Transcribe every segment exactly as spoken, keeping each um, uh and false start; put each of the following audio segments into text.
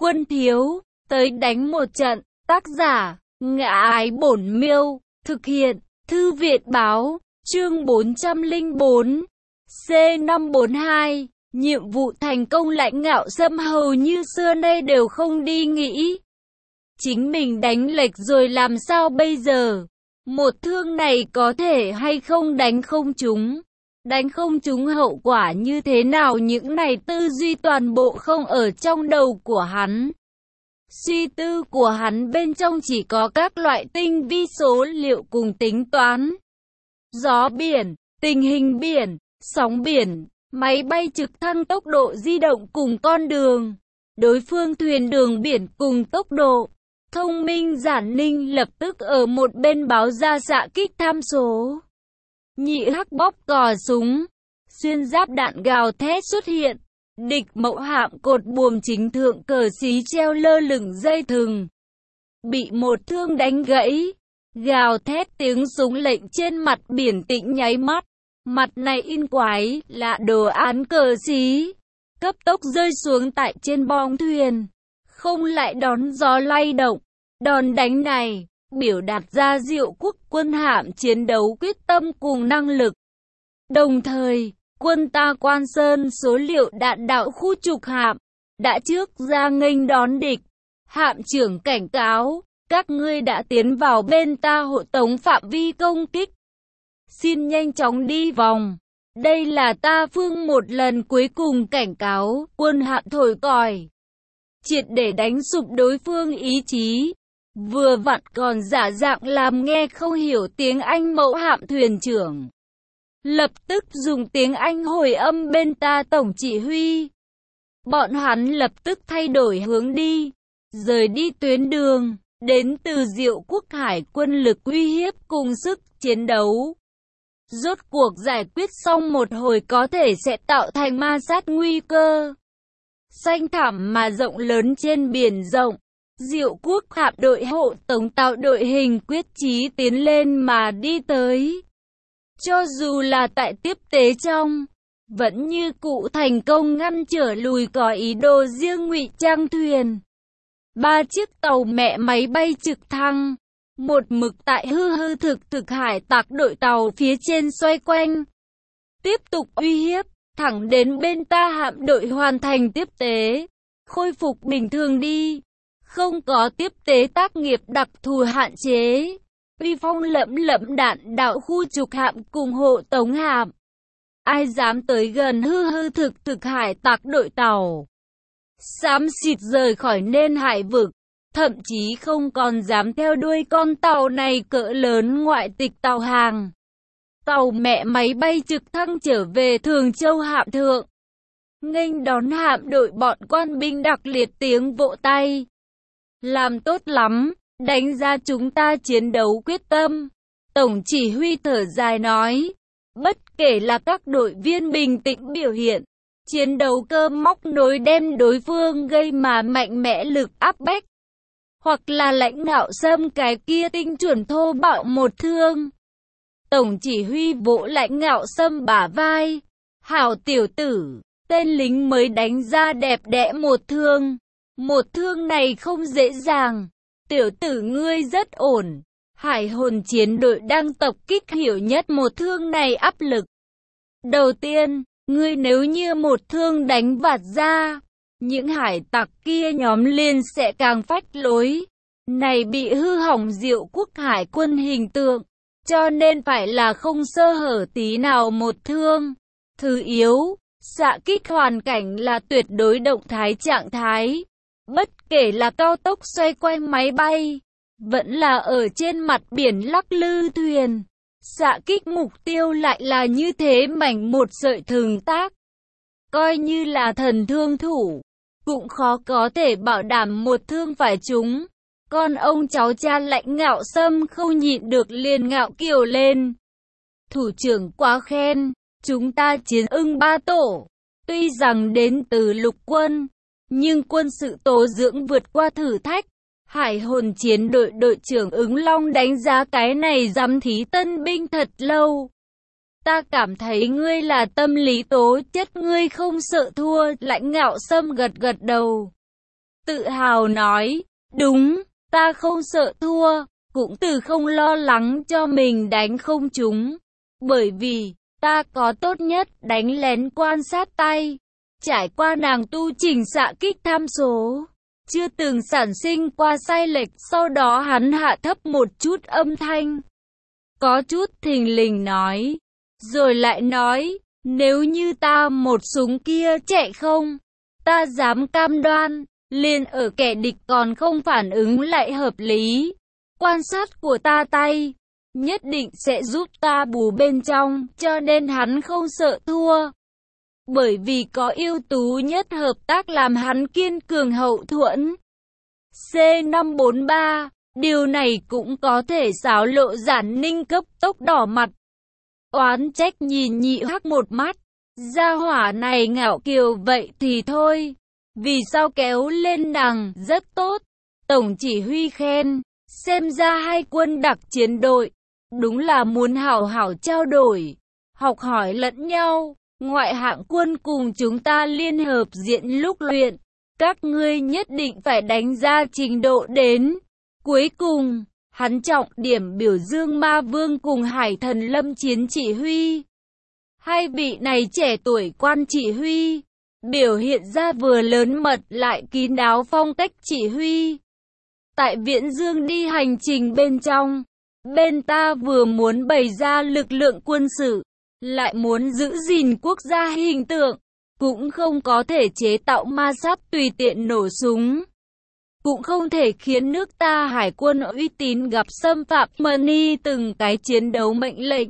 quân thiếu, tới đánh một trận. Tác giả, Ngã Ái Bổn Miêu, thực hiện, Thư viện Báo, chương bốn trăm lẻ bốn, C năm bốn hai, nhiệm vụ thành công. Lãnh Ngạo Sâm hầu như xưa nay đều không đi nghĩ chính mình đánh lệch rồi làm sao bây giờ? Một thương này có thể hay không đánh không trúng? Đánh không trúng hậu quả như thế nào? Những này tư duy toàn bộ không ở trong đầu của hắn. Suy tư của hắn bên trong chỉ có các loại tinh vi số liệu cùng tính toán. Gió biển, tình hình biển, sóng biển, máy bay trực thăng tốc độ di động cùng con đường, đối phương thuyền đường biển cùng tốc độ. Thông minh Giản Ninh lập tức ở một bên báo ra xạ kích tham số. Nhị Hắc bóp cò súng, xuyên giáp đạn gào thét xuất hiện. Địch Mậu hạm cột buồm chính thượng cờ xí treo lơ lửng dây thừng, bị một thương đánh gãy. Gào thét tiếng súng lệnh trên mặt biển tĩnh nháy mắt. Mặt này in quái lạ đồ án cờ xí, cấp tốc rơi xuống tại trên bong thuyền, không lại đón gió lay động. Đòn đánh này biểu đạt ra Diệu Quốc quân hạm chiến đấu quyết tâm cùng năng lực. Đồng thời, quân ta Quan Sơn số liệu đạn đạo khu trục hạm đã trước ra nghênh đón địch. Hạm trưởng cảnh cáo, các ngươi đã tiến vào bên ta hộ tống phạm vi công kích, xin nhanh chóng đi vòng. Đây là ta phương một lần cuối cùng cảnh cáo. Quân hạm thổi còi, triệt để đánh sụp đối phương ý chí. Vừa vặn còn giả dạng làm nghe không hiểu tiếng Anh mẫu hạm thuyền trưởng lập tức dùng tiếng Anh hồi âm bên ta tổng chỉ huy. Bọn hắn lập tức thay đổi hướng đi, rời đi tuyến đường. Đến từ Diệu Quốc hải quân lực uy hiếp cùng sức chiến đấu rốt cuộc giải quyết xong một hồi có thể sẽ tạo thành ma sát nguy cơ. Xanh thẳm mà rộng lớn trên biển rộng, Diệu Quốc hạm đội hộ tống tạo đội hình quyết chí tiến lên mà đi tới. Cho dù là tại tiếp tế trong, vẫn như cũ thành công ngăn trở lùi có ý đồ riêng ngụy trang thuyền. Ba chiếc tàu mẹ máy bay trực thăng, một mực tại hư hư thực thực hải tặc đội tàu phía trên xoay quanh, tiếp tục uy hiếp, thẳng đến bên ta hạm đội hoàn thành tiếp tế, khôi phục bình thường đi. Không có tiếp tế tác nghiệp đặc thù hạn chế, uy phong lẫm lẫm đạn đạo khu trục hạm cùng hộ tống hạm. Ai dám tới gần hư hư thực thực hải tặc đội tàu, xám xịt rời khỏi nên hải vực, thậm chí không còn dám theo đuôi con tàu này cỡ lớn ngoại tịch tàu hàng. Tàu mẹ máy bay trực thăng trở về Thường Châu hạm thượng, nghênh đón hạm đội bọn quan binh đặc liệt tiếng vỗ tay. Làm tốt lắm, đánh ra chúng ta chiến đấu quyết tâm. Tổng chỉ huy thở dài nói, bất kể là các đội viên bình tĩnh biểu hiện, chiến đấu cơ móc nối đem đối phương gây mà mạnh mẽ lực áp bách, hoặc là Lãnh Ngạo Sâm cái kia tinh chuẩn thô bạo một thương. Tổng chỉ huy vỗ Lãnh Ngạo Sâm bả vai, hảo tiểu tử, tên lính mới đánh ra đẹp đẽ một thương. Một thương này không dễ dàng, tiểu tử ngươi rất ổn. Hải hồn chiến đội đang tập kích hiểu nhất một thương này áp lực. Đầu tiên, ngươi nếu như một thương đánh vạt ra, những hải tặc kia nhóm liên sẽ càng phách lối. Này bị hư hỏng Diệu Quốc hải quân hình tượng, cho nên phải là không sơ hở tí nào một thương. Thứ yếu, xạ kích hoàn cảnh là tuyệt đối động thái trạng thái. Bất kể là cao tốc xoay quanh máy bay, vẫn là ở trên mặt biển lắc lư thuyền, xạ kích mục tiêu lại là như thế mảnh một sợi thừng tác. Coi như là thần thương thủ, cũng khó có thể bảo đảm một thương phải trúng. Con ông cháu cha Lãnh Ngạo Sâm không nhịn được liền ngạo kiều lên. Thủ trưởng quá khen, chúng ta chiến ưng ba tổ, tuy rằng đến từ lục quân, nhưng quân sự tố dưỡng vượt qua thử thách. Hải hồn chiến đội đội trưởng Ứng Long đánh giá cái này giám thí tân binh thật lâu. Ta cảm thấy ngươi là tâm lý tố chất, ngươi không sợ thua. Lãnh Ngạo Sâm gật gật đầu. tự hào nói, đúng, ta không sợ thua, cũng từ không lo lắng cho mình đánh không trúng. Bởi vì, ta có tốt nhất đánh lén quan sát tay. Trải qua nàng tu chỉnh xạ kích tham số, chưa từng sản sinh qua sai lệch. Sau đó hắn hạ thấp một chút âm thanh, có chút thình lình nói, rồi lại nói, nếu như ta một súng kia chạy không, ta dám cam đoan, liền ở kẻ địch còn không phản ứng lại hợp lý. Quan sát của ta tay, nhất định sẽ giúp ta bù bên trong, cho nên hắn không sợ thua. Bởi vì có ưu tú nhất hợp tác làm hắn kiên cường hậu thuẫn. C năm bốn ba, điều này cũng có thể xáo lộ Giản Ninh cấp tốc đỏ mặt. Oán trách nhìn Nhị Hắc một mắt, gia hỏa này ngạo kiều vậy thì thôi, vì sao kéo lên nàng, rất tốt. Tổng chỉ huy khen, xem ra hai quân đặc chiến đội, đúng là muốn hảo hảo trao đổi, học hỏi lẫn nhau. Ngoại hạng quân cùng chúng ta liên hợp diễn lúc luyện, các ngươi nhất định phải đánh ra trình độ đến. Cuối cùng, hắn trọng điểm biểu dương Ma Vương cùng Hải Thần Lâm chiến chỉ huy. Hai vị này trẻ tuổi quan chỉ huy, biểu hiện ra vừa lớn mật lại kín đáo phong cách chỉ huy. Tại Viễn Dương đi hành trình bên trong, bên ta vừa muốn bày ra lực lượng quân sự, lại muốn giữ gìn quốc gia hình tượng, cũng không có thể chế tạo ma sát tùy tiện nổ súng, cũng không thể khiến nước ta hải quân uy tín gặp xâm phạm. Money từng cái chiến đấu mệnh lệnh,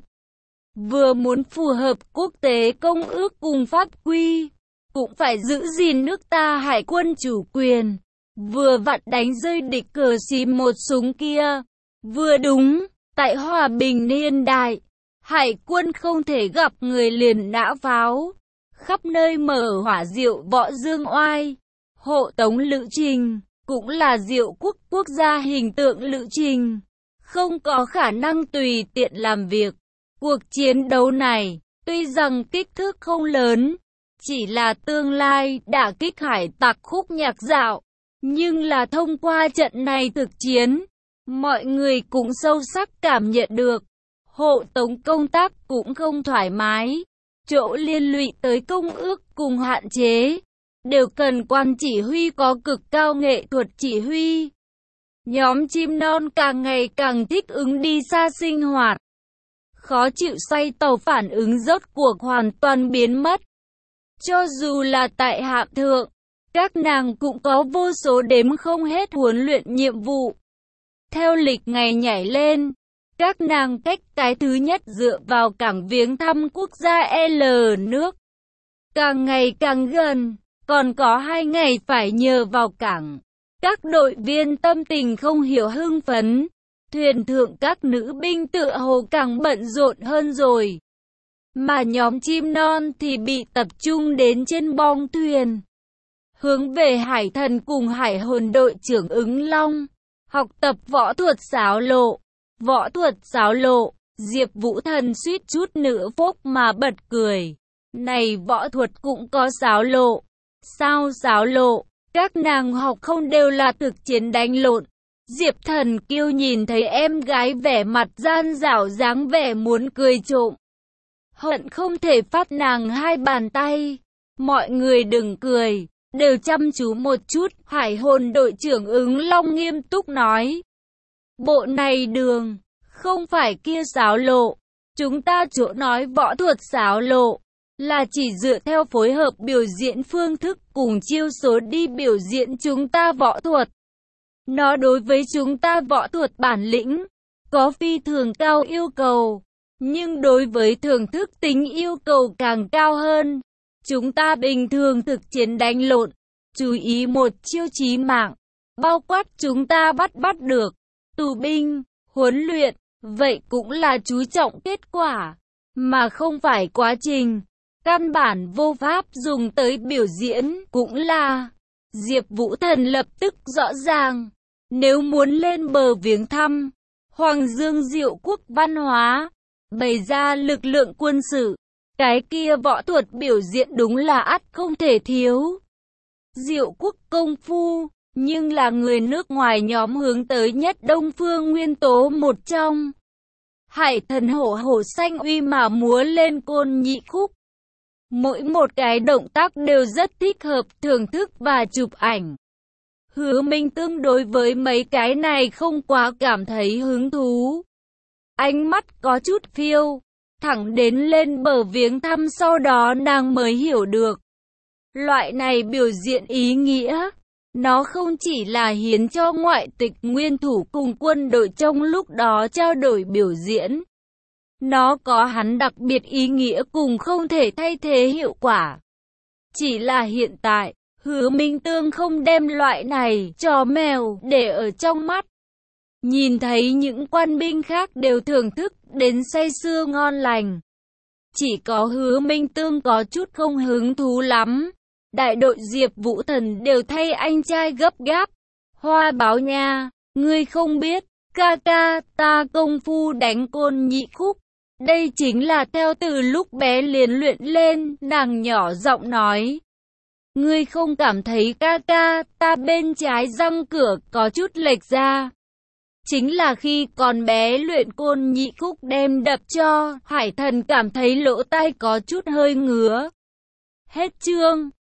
vừa muốn phù hợp quốc tế công ước cùng pháp quy, cũng phải giữ gìn nước ta hải quân chủ quyền, vừa vặn đánh rơi địch cờ xí một súng kia. Vừa đúng, tại hòa bình niên đại, hải quân không thể gặp người liền nã pháo, khắp nơi mở hỏa diệu võ dương oai, hộ tống lữ trình, cũng là diệu quốc quốc gia hình tượng lữ trình, không có khả năng tùy tiện làm việc. Cuộc chiến đấu này, tuy rằng kích thước không lớn, chỉ là tương lai đả kích hải tặc khúc nhạc dạo, nhưng là thông qua trận này thực chiến, mọi người cũng sâu sắc cảm nhận được, hộ tống công tác cũng không thoải mái, chỗ liên lụy tới công ước cùng hạn chế, đều cần quan chỉ huy có cực cao nghệ thuật chỉ huy. Nhóm chim non càng ngày càng thích ứng đi xa sinh hoạt, khó chịu xoay tàu phản ứng rốt cuộc hoàn toàn biến mất. Cho dù là tại hạm thượng, các nàng cũng có vô số đếm không hết huấn luyện nhiệm vụ. Theo lịch ngày nhảy lên, các nàng cách cái thứ nhất dựa vào cảng viếng thăm quốc gia L nước. Càng ngày càng gần, còn có hai ngày phải nhờ vào cảng. Các đội viên tâm tình không hiểu hưng phấn, thuyền thượng các nữ binh tựa hồ càng bận rộn hơn rồi. Mà nhóm chim non thì bị tập trung đến trên bong thuyền, hướng về hải thần cùng hải hồn đội trưởng ứng long, học tập võ thuật xáo lộ. Võ thuật xáo lộ, Diệp Vũ Thần suýt chút nữa phốc mà bật cười. Này võ thuật cũng có xáo lộ. Sao xáo lộ? Các nàng học không đều là thực chiến đánh lộn. Diệp Thần Kiêu nhìn thấy em gái vẻ mặt gian dảo dáng vẻ muốn cười trộm, hận không thể phát nàng hai bàn tay. Mọi người đừng cười, đều chăm chú một chút. Hải hồn đội trưởng ứng long nghiêm túc nói. Bộ này đường, không phải kia xáo lộ. Chúng ta chỗ nói võ thuật xáo lộ, là chỉ dựa theo phối hợp biểu diễn phương thức cùng chiêu số đi biểu diễn chúng ta võ thuật. Nó đối với chúng ta võ thuật bản lĩnh, có phi thường cao yêu cầu, nhưng đối với thưởng thức tính yêu cầu càng cao hơn. Chúng ta bình thường thực chiến đánh lộn, chú ý một chiêu chí mạng, bao quát chúng ta bắt bắt được, tù binh, huấn luyện, vậy cũng là chú trọng kết quả, mà không phải quá trình. Căn bản vô pháp dùng tới biểu diễn, cũng là. Diệp Vũ Thần lập tức rõ ràng, nếu muốn lên bờ viếng thăm Hoàng Dương Diệu Quốc văn hóa, bày ra lực lượng quân sự, cái kia võ thuật biểu diễn đúng là ắt không thể thiếu. Diệu Quốc công phu, nhưng là người nước ngoài nhóm hướng tới nhất Đông Phương Nguyên Tố một trong. Hải thần hổ hổ xanh uy mà múa lên côn nhị khúc. Mỗi một cái động tác đều rất thích hợp thưởng thức và chụp ảnh. Hứa Minh tương đối với mấy cái này không quá cảm thấy hứng thú. Ánh mắt có chút phiêu, thẳng đến lên bờ viếng thăm sau đó nàng mới hiểu được. Loại này biểu diễn ý nghĩa, nó không chỉ là hiến cho ngoại tịch nguyên thủ cùng quân đội trong lúc đó trao đổi biểu diễn. Nó có hắn đặc biệt ý nghĩa cùng không thể thay thế hiệu quả. Chỉ là hiện tại, Hứa Minh Tương không đem loại này trò mèo để ở trong mắt. Nhìn thấy những quan binh khác đều thưởng thức đến say sưa ngon lành. Chỉ có Hứa Minh Tương có chút không hứng thú lắm. Đại đội Diệp Vũ Thần đều thay anh trai gấp gáp. Hoa báo nha, ngươi không biết, ca ca, ta công phu đánh côn nhị khúc. Đây chính là theo từ lúc bé liền luyện lên, nàng nhỏ giọng nói. Ngươi không cảm thấy ca ca, ta bên trái răng cửa có chút lệch ra. Chính là khi còn bé luyện côn nhị khúc đem đập cho, Hải Thần cảm thấy lỗ tai có chút hơi ngứa. Hết chương.